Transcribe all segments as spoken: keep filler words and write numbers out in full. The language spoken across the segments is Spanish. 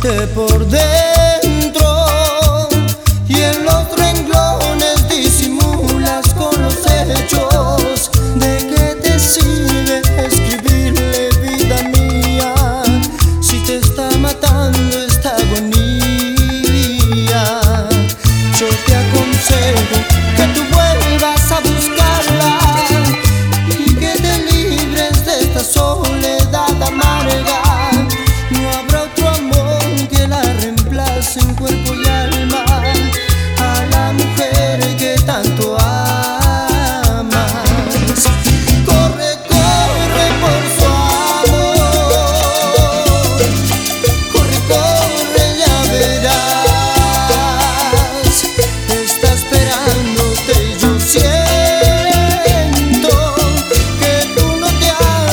lastimándote por dentro, y en los renglones disimulas con los hechos. ¿De qué te sirve escribirle, vida mía, si te está matando esta agonía? Yo te aconsejo que tú vuelvas a buscarla y que te libres de esta soledad amarga. No habrá otro amor que la reemplace en cuerpo y alma a la mujer que tanto amas. Corre, corre por su amor, corre, corre, ya verás. Está esperándote y yo siento que tú no te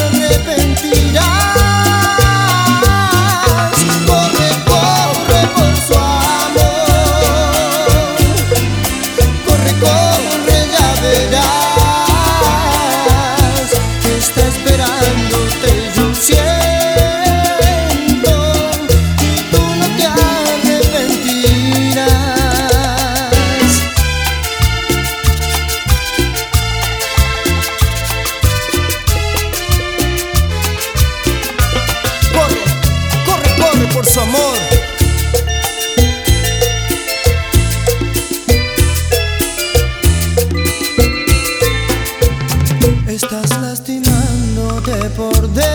arrepentirás. Corre, corre por su amor, corre, corre, ya verás. Está esperándote y yo siento y tú no te arrepentirás. Corre, corre, corre por su amor. Estás lastimándote por dentro,